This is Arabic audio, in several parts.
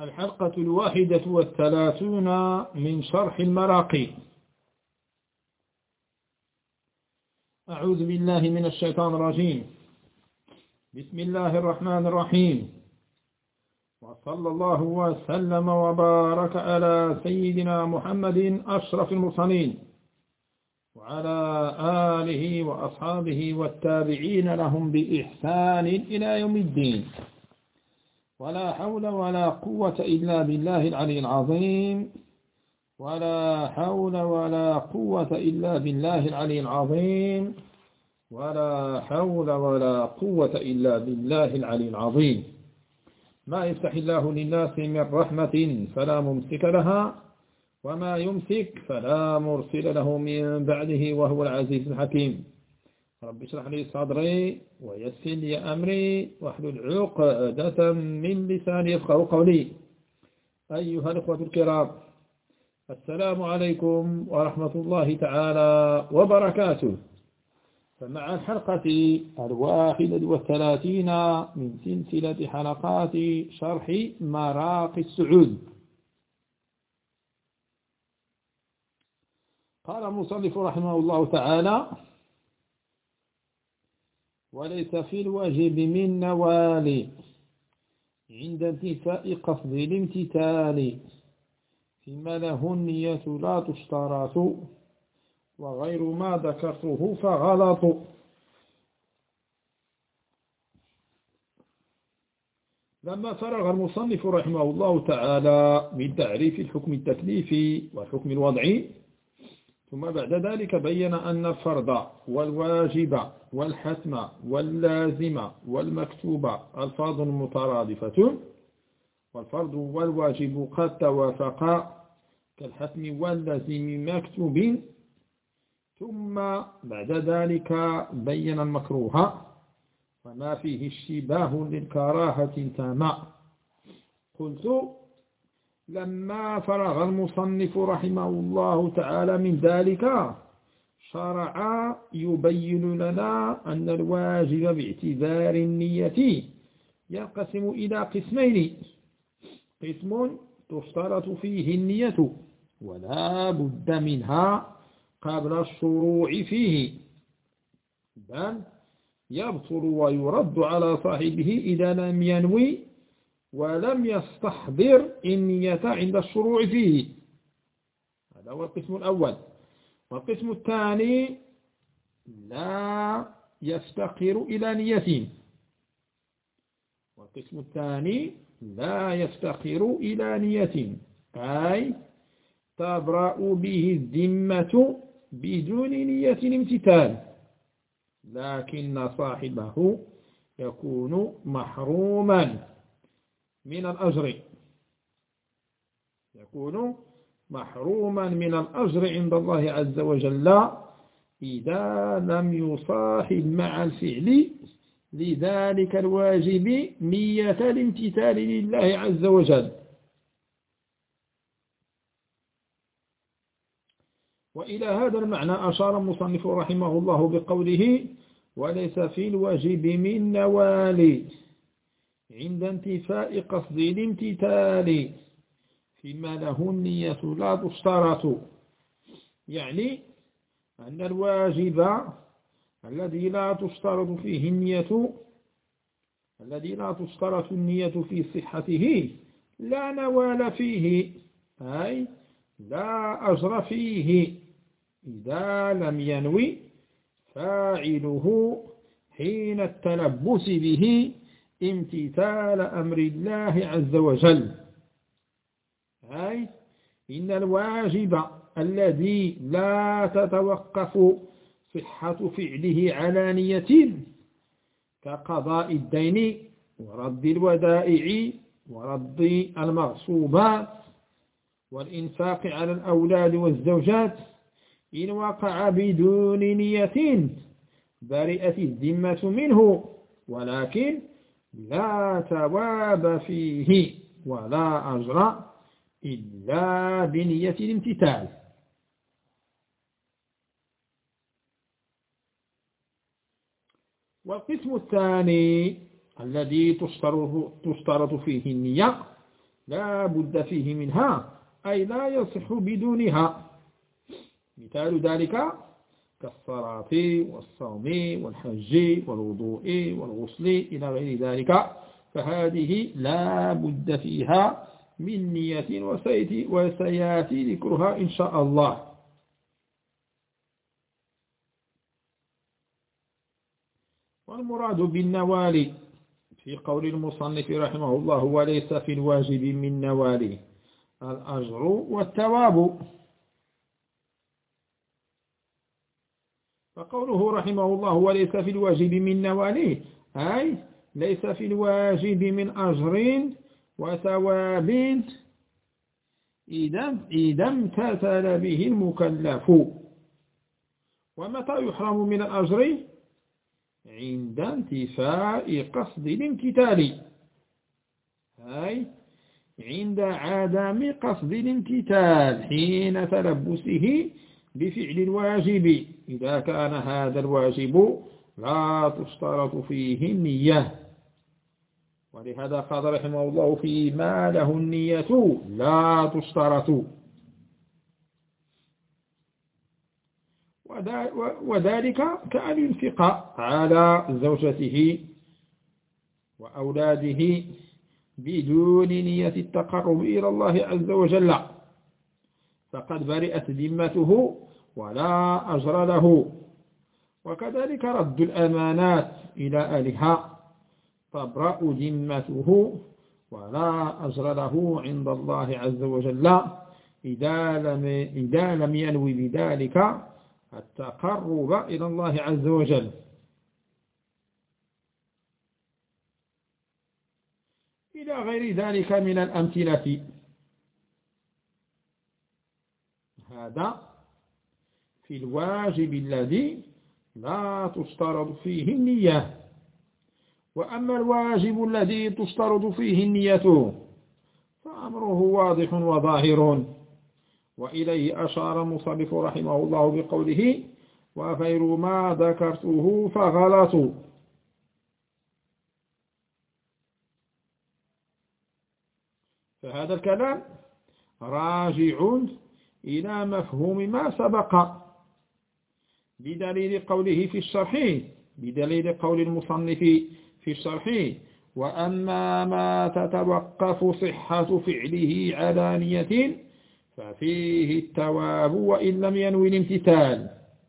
الحلقة 31 من شرح المراقي. أعوذ بالله من الشيطان الرجيم. بسم الله الرحمن الرحيم، وصلى الله وسلم وبارك على سيدنا محمد أشرف المرسلين وعلى آله وأصحابه والتابعين لهم بإحسان إلى يوم الدين. ولا حول ولا قوة إلا بالله العلي العظيم. ولا حول ولا قوة إلا بالله العلي العظيم. ولا حول ولا قوة إلا بالله العلي العظيم. ما يفتح الله للناس من رحمة فلا ممسك لها، وما يمسك فلا مرسل له من بعده، وهو العزيز الحكيم. رب اشرح لي صدري ويسر لي أمري واحلل عقدة من لساني يفقهوا قولي. أيها الأخوة الكرام، السلام عليكم ورحمة الله تعالى وبركاته. فمع الحلقة 31 من سلسلة حلقات شرح مراقي السعود. قال المصنف رحمه الله تعالى: وليس في الواجب من نوال عند انتفاء قصد الامتثال، فيما له النية لا تشترط، وغير ما ذكرته فغلط. لما فرغ المصنف رحمه الله تعالى من تعريف الحكم التكليفي والحكم الوضعي، ثم بعد ذلك بين أن الفرض والواجب والحتم واللازم والمكتوب ألفاظ مترادفة، والفرض والواجب قد توافقا كالحتم واللازم مكتوب. ثم بعد ذلك بين المكروه وما فيه اشتباه للكراهة تامة. قلت: لما فرغ المصنف رحمه الله تعالى من ذلك، شرع يبين لنا أن الواجب باعتبار النية ينقسم إلى قسمين: قسم تشترط فيه النية ولا بد منها قبل الشروع فيه، بل يبطل ويرد على صاحبه إذا لم ينوي ولم يستحضر النية عند الشروع فيه. هذا هو القسم الأول. والقسم الثاني لا يفتقر إلى نية. والقسم الثاني لا يفتقر إلى نية، أي تبرأ به الذمة بدون نية الامتثال، لكن صاحبه يكون محروما من الأجر، يكون محروما من الأجر عند الله عز وجل إذا لم يصاحب مع الفعل لذلك الواجب نية الامتثال لله عز وجل. وإلى هذا المعنى أشار المصنف رحمه الله بقوله: وليس في الواجب من نوال عند انتفاء قصد الامتثال، فيما له النية لا تشترط. يعني أن الواجب الذي لا تشترط فيه النية، الذي لا تشترط النية في صحته، لا نوال فيه، أي لا أجر فيه إذا لم ينوي فاعله حين التلبس به امتثال أمر الله عز وجل. أي إن الواجب الذي لا تتوقف صحة فعله على نية كقضاء الدين ورد الودائع ورد المغصوبات والإنفاق على الأولاد والزوجات، إن وقع بدون نية برئت الذمة منه، ولكن لا ثواب فيه ولا أجر إلا بنية الامتثال. والقسم الثاني الذي تشترط فيه النية لا بد فيه منها أي لا يصح بدونها. مثال ذلك كالصلاة والصوم والحج والوضوء والغسل إلى غير ذلك، فهذه لا بد فيها من نية وسيأتي ذكرها إن شاء الله. والمراد بالنوال في قول المصنف رحمه الله وليس في الواجب من نواله الأجر والثواب. فقوله رحمه الله وليس في الواجب من نواله أي ليس في الواجب من أجر وثواب إذا امتثل به المكلف. ومتى يحرم من الأجر؟ عند انتفاء قصد الامتثال، أي عند عدم قصد الامتثال حين تلبسه بفعل الواجب، إذا كان هذا الواجب لا تشترط فيه النية. ولهذا قال رحمه الله فيما له النية لا تشترط. وذلك كأن ينفق على زوجته وأولاده بدون نية التقرب إلى الله عز وجل، فقد برئت ذمته ولا أجر له. وكذلك رد الأمانات إلى أهلها تبرأ ذمته ولا أجر له عند الله عز وجل إذا لم ينوي بذلك التقرب إلى الله عز وجل. إلى غير ذلك من الأمثلة. هذا في الواجب الذي لا تشترط فيه النية. وأما الواجب الذي تشترط فيه النية فأمره واضح وظاهر، وإليه أشار المصنف رحمه الله بقوله وغير ما ذكرته فغلط. فهذا الكلام راجع إلى مفهوم ما سبق بدليل قوله في الشرح، بدليل قول المصنف في الشرح وأما ما تتوقف صحة فعله على نية ففيه الثواب وإن لم ينوي الامتثال.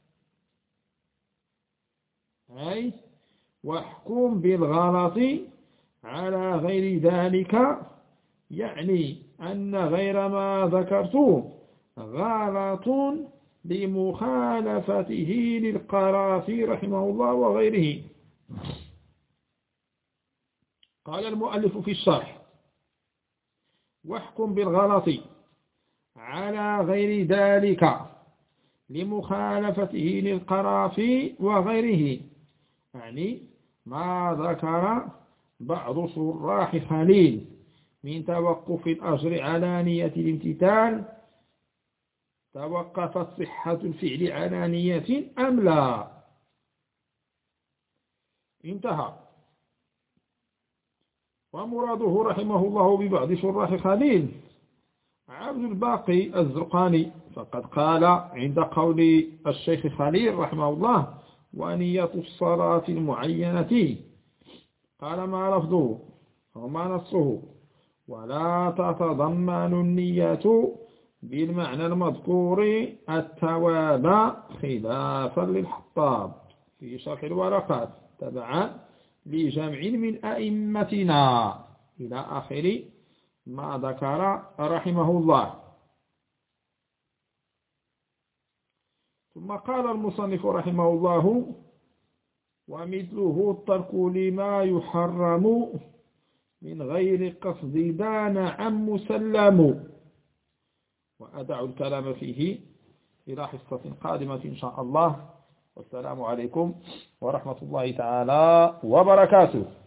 أي واحكم بالغلط على غير ذلك، يعني أن غير ما ذكرته غلط لمخالفته للقرافي رحمه الله وغيره. قال المؤلف في الشرح واحكم بالغلط على غير ذلك لمخالفته للقرافي وغيره، يعني ما ذكر بعض شراح خليل من توقف الأجر على نية الامتثال، توقفت صحة الفعل على نية أم لا؟ انتهى. ومراده رحمه الله ببعض شراح خليل عبد الباقي الزرقاني، فقد قال عند قول الشيخ خليل رحمه الله ونية الصلاة المعينة، قال ما لفظه وما نصه ولا تتضمن النية بالمعنى المذكور الثواب خلافا للحطاب في شرح الورقات تبعا لجمع من أئمتنا إلى آخر ما ذكر رحمه الله. ثم قال المصنف رحمه الله ومثله الترك لما يحرم من غير قصد دان عن مسلم. وأدع الكلام فيه إلى حصة قادمة إن شاء الله، والسلام عليكم ورحمة الله تعالى وبركاته.